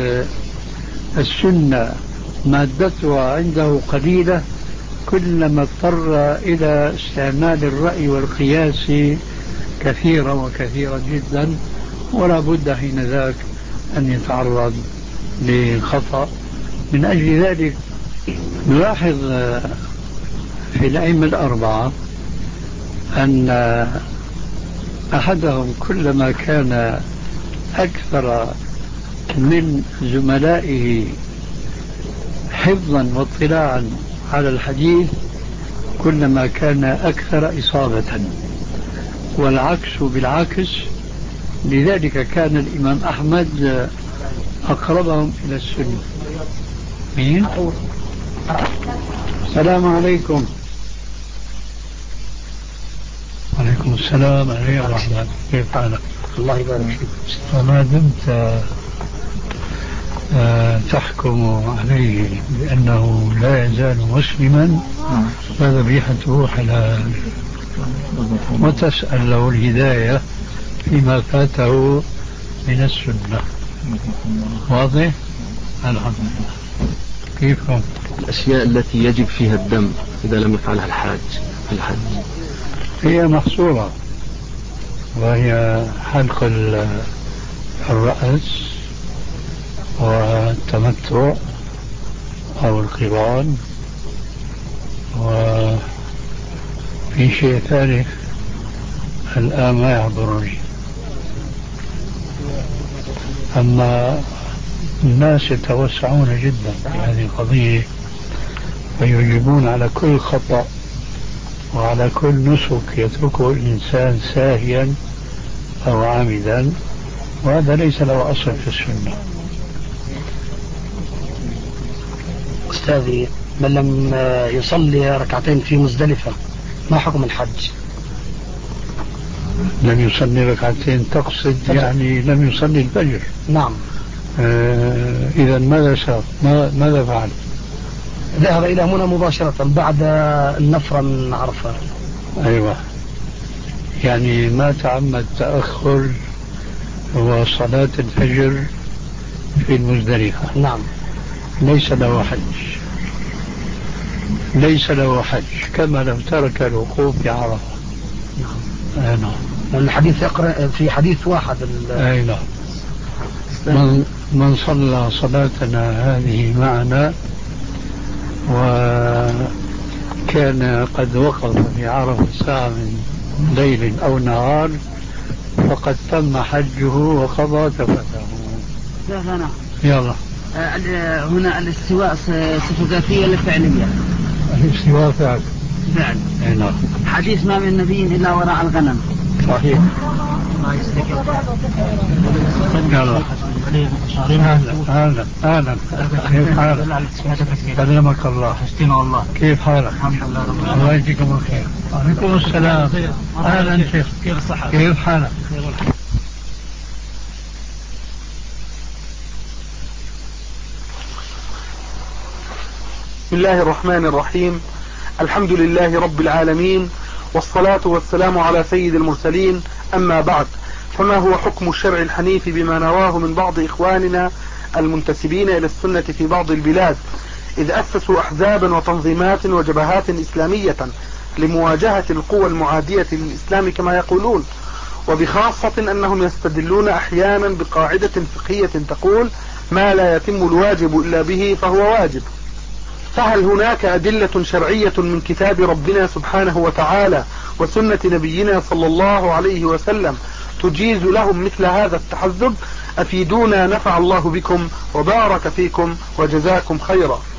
Speaker 2: السنة مادتها عنده قليلة كلما اضطر إلى استعمال الرأي والقياس كثيرا وكثيرا جدا، ولا بد حين ذاك أن يتعرض لخطأ. من أجل ذلك نلاحظ في الأئمة الأربعة أن أحدهم كلما كان أكثر من زملائه حفظا واطلاعا على الحديث كلما كان أكثر إصابة، والعكس بالعكس. لذلك كان الإمام أحمد أقربهم إلى السنة. مين؟ السلام عليكم. وعليكم السلام ورحمة الله. كيف حالك؟
Speaker 4: الله يبارك فيك.
Speaker 2: فما دمت تحكم عليه بأنه لا يزال مسلما فذبيحته حلال، وتسأل له الهداية فيما فاته من السنة. واضح؟ الحمد لله. كيفهم؟
Speaker 5: الأشياء التي يجب فيها الدم إذا لم يفعلها الحاج في الحج
Speaker 2: هي محصورة، وهي حلق الرأس والتمتع أو القران، وفي شيء ثالث الآن ما يحضرني. أما الناس يتوسعون جدا في هذه القضية ويجيبون على كل خطأ وعلى كل نسك يتركه الإنسان ساهيا أو عامدا، وهذا ليس له أصل في السنة.
Speaker 1: أستاذي، من لم يصلي ركعتين في مزدلفة ما حكم الحج؟
Speaker 2: لم يصلي ركعتين تقصد يعني لم يصلي الفجر؟
Speaker 1: نعم.
Speaker 2: آه إذا ماذا صار؟ ماذا فعل؟
Speaker 1: ذهب إلى منى مباشرة بعد النفر من عرفة.
Speaker 2: أيوة، يعني ما تعمد تأخر وصلاة الفجر في المزدلفة.
Speaker 1: نعم.
Speaker 2: ليس له حج، ليس له حج كما لو ترك الوقوف في عرفة.
Speaker 1: نعم.
Speaker 2: آه نعم.
Speaker 1: الحديث يقرأ في حديث واحد.
Speaker 2: أي نعم. من, من صلى صلاتنا هذه معنا وكان قد وقف في عرفة ساعة من ليل أو نهار فقد تم حجه وقضى تفته.
Speaker 1: لا لا
Speaker 2: يلا.
Speaker 1: آه هنا الاستواء صفة ذاتية لفعلية.
Speaker 2: الاستواء فعل.
Speaker 1: فعل.
Speaker 2: أي نعم.
Speaker 1: حديث ما من نبي إلا وراء الغنم.
Speaker 2: صحيح. يلا. أهلا أهلا. كيف حالك؟ سلامك الله.
Speaker 1: حشتنا والله.
Speaker 2: كيف حالك؟
Speaker 1: الحمد لله رب العالمين.
Speaker 2: الله يجزيكم الخير. وعليكم السلام. أهلا شيخ.
Speaker 1: كيف الصحة؟
Speaker 2: كيف حالك؟
Speaker 3: بسم الله الرحمن الرحيم. الحمد لله رب العالمين، والصلاة والسلام على سيد المرسلين. أما بعد، فما هو حكم الشرع الحنيف بما نراه من بعض إخواننا المنتسبين إلى السنة في بعض البلاد، إذ أسسوا أحزابا وتنظيمات وجبهات إسلامية لمواجهة القوى المعادية للإسلام كما يقولون، وبخاصة أنهم يستدلون أحيانا بقاعدة فقهية تقول ما لا يتم الواجب إلا به فهو واجب. فهل هناك أدلة شرعية من كتاب ربنا سبحانه وتعالى وسنة نبينا صلى الله عليه وسلم تجيز لهم مثل هذا التحزب، أفيدونا نفع الله بكم وبارك فيكم وجزاكم خيرا.